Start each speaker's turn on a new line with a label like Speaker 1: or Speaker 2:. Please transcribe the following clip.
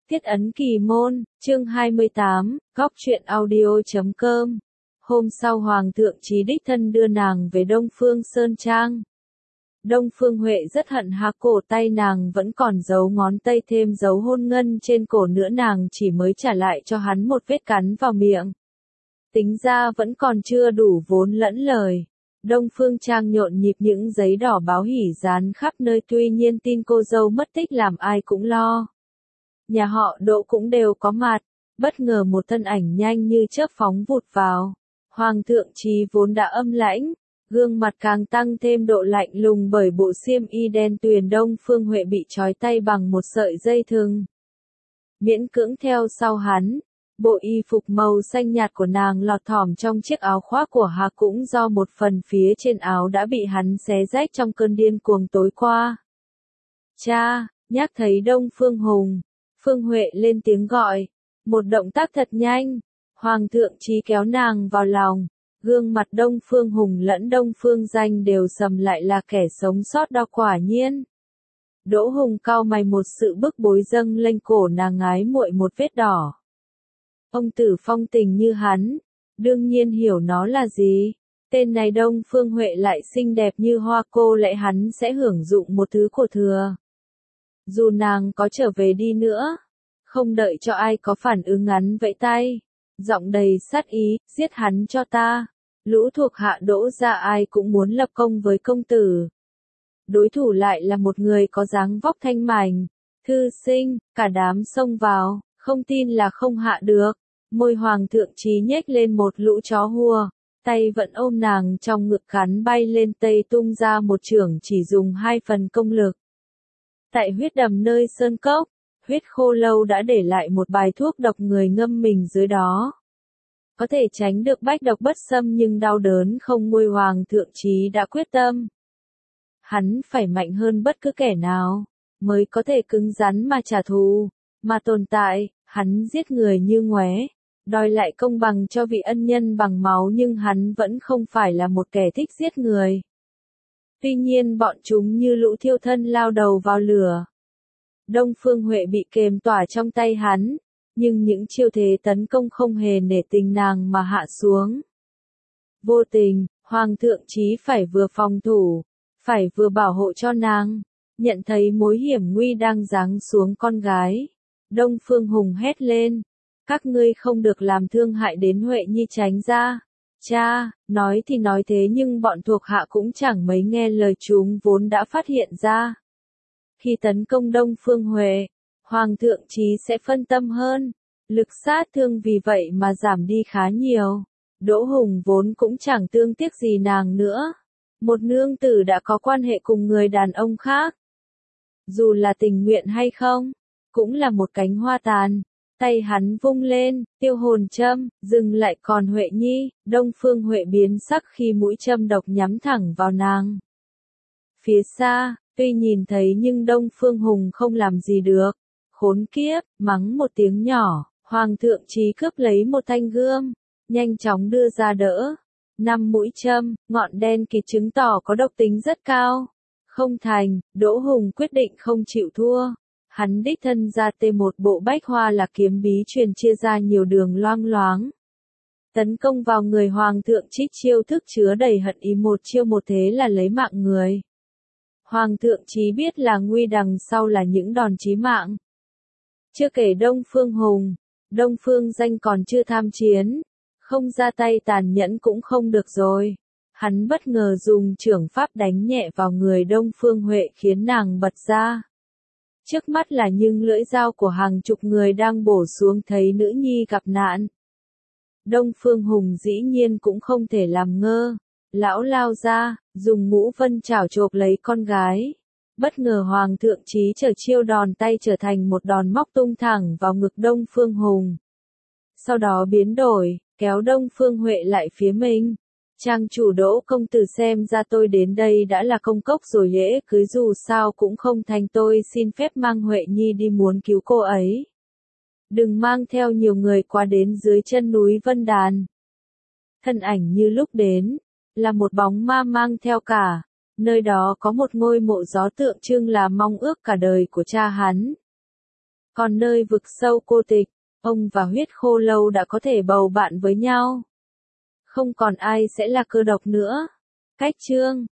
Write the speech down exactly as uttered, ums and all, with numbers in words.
Speaker 1: Tiết ấn kỳ môn, chương hai mươi tám, góc truyện audio chấm com. Hôm sau Hoàng thượng Chí đích thân đưa nàng về Đông Phương Sơn Trang. Đông Phương Huệ rất hận há cổ tay nàng vẫn còn dấu ngón tay thêm dấu hôn ngân trên cổ nữa, nàng chỉ mới trả lại cho hắn một vết cắn vào miệng. Tính ra vẫn còn chưa đủ vốn lẫn lời. Đông Phương Trang nhộn nhịp những giấy đỏ báo hỉ dán khắp nơi, tuy nhiên tin cô dâu mất tích làm ai cũng lo. Nhà họ Đỗ cũng đều có mặt, bất ngờ một thân ảnh nhanh như chớp phóng vụt vào. Hoàng thượng Chí vốn đã âm lãnh, gương mặt càng tăng thêm độ lạnh lùng bởi bộ xiêm y đen tuyền. Đông Phương Huệ bị trói tay bằng một sợi dây thừng, miễn cưỡng theo sau hắn. Bộ y phục màu xanh nhạt của nàng lọt thỏm trong chiếc áo khoác của Hà, cũng do một phần phía trên áo đã bị hắn xé rách trong cơn điên cuồng tối qua. Cha, nhắc thấy Đông Phương Hùng, Phương Huệ lên tiếng gọi, một động tác thật nhanh. Hoàng thượng Chí kéo nàng vào lòng, gương mặt Đông Phương Hùng lẫn Đông Phương Danh đều sầm lại, là kẻ sống sót đó quả nhiên. Đỗ Hùng cau mày, một sự bức bối dâng lên cổ nàng, ái muội một vết đỏ. Ông tử phong tình như hắn, đương nhiên hiểu nó là gì. Tên này Đông Phương Huệ lại xinh đẹp như hoa, cô lẽ hắn sẽ hưởng dụng một thứ của thừa. Dù nàng có trở về đi nữa, không đợi cho ai có phản ứng, ngắn vẫy tay, giọng đầy sát ý, giết hắn cho ta. Lũ thuộc hạ Đỗ gia ai cũng muốn lập công với công tử. Đối thủ lại là một người có dáng vóc thanh mảnh, thư sinh, cả đám xông vào, không tin là không hạ được. Môi Hoàng thượng Chí nhếch lên một lũ chó hùa, tay vẫn ôm nàng trong ngực, cắn bay lên tây tung ra một chưởng chỉ dùng hai phần công lực. Tại huyết đầm nơi sơn cốc, huyết khô lâu đã để lại một bài thuốc độc, người ngâm mình dưới đó có thể tránh được bách độc bất xâm, nhưng đau đớn không nguôi. Hoàng thượng Chí đã quyết tâm, hắn phải mạnh hơn bất cứ kẻ nào mới có thể cứng rắn mà trả thù, mà tồn tại. Hắn giết người như ngoé, đòi lại công bằng cho vị ân nhân bằng máu, nhưng hắn vẫn không phải là một kẻ thích giết người. Tuy nhiên bọn chúng như lũ thiêu thân lao đầu vào lửa. Đông Phương Huệ bị kềm tỏa trong tay hắn, nhưng những chiêu thế tấn công không hề nể tình nàng mà hạ xuống. Vô tình, Hoàng thượng Chí phải vừa phòng thủ, phải vừa bảo hộ cho nàng. Nhận thấy mối hiểm nguy đang giáng xuống con gái, Đông Phương Hùng hét lên, các ngươi không được làm thương hại đến Huệ Nhi, tránh ra. Cha, nói thì nói thế nhưng bọn thuộc hạ cũng chẳng mấy nghe lời, chúng vốn đã phát hiện ra. Khi tấn công Đông Phương Huệ, Hoàng thượng Chí sẽ phân tâm hơn, lực sát thương vì vậy mà giảm đi khá nhiều. Đỗ Hùng vốn cũng chẳng thương tiếc gì nàng nữa. Một nương tử đã có quan hệ cùng người đàn ông khác, dù là tình nguyện hay không, cũng là một cánh hoa tàn. Tay hắn vung lên, tiêu hồn châm, dừng lại. Còn Huệ Nhi, Đông Phương Huệ biến sắc khi mũi châm độc nhắm thẳng vào nàng. Phía xa, tuy nhìn thấy nhưng Đông Phương Hùng không làm gì được. Khốn kiếp, mắng một tiếng nhỏ, Hoàng thượng Chí cướp lấy một thanh gươm, nhanh chóng đưa ra đỡ. Năm mũi châm, ngọn đen kịt chứng tỏ có độc tính rất cao. Không thành, Đỗ Hùng quyết định không chịu thua. Hắn đích thân ra tê một bộ bách hoa là kiếm bí truyền chia ra nhiều đường loang loáng, tấn công vào người Hoàng thượng Chí. Chiêu thức chứa đầy hận ý, một chiêu một thế là lấy mạng người. Hoàng thượng Chí biết là nguy đằng sau là những đòn chí mạng. Chưa kể Đông Phương Hùng, Đông Phương Danh còn chưa tham chiến, không ra tay tàn nhẫn cũng không được rồi. Hắn bất ngờ dùng chưởng pháp đánh nhẹ vào người Đông Phương Huệ khiến nàng bật ra. Trước mắt là những lưỡi dao của hàng chục người đang bổ xuống, thấy nữ nhi gặp nạn. Đông Phương Hùng dĩ nhiên cũng không thể làm ngơ. Lão lao ra, dùng ngũ vân chảo chộp lấy con gái. Bất ngờ Hoàng thượng Chí trở chiêu đòn tay trở thành một đòn móc tung thẳng vào ngực Đông Phương Hùng. Sau đó biến đổi, kéo Đông Phương Huệ lại phía mình. Trang chủ Đỗ công tử, xem ra tôi đến đây đã là công cốc rồi, lễ cưới dù sao cũng không thành, tôi xin phép mang Huệ Nhi đi, muốn cứu cô ấy. Đừng mang theo nhiều người quá, đến dưới chân núi Vân Đàn. Thân ảnh như lúc đến, là một bóng ma mang theo cả. Nơi đó có một ngôi mộ gió tượng trưng là mong ước cả đời của cha hắn. Còn nơi vực sâu cô tịch, ông và huyết khô lâu đã có thể bầu bạn với nhau. Không còn ai sẽ là cơ độc nữa. Cách chương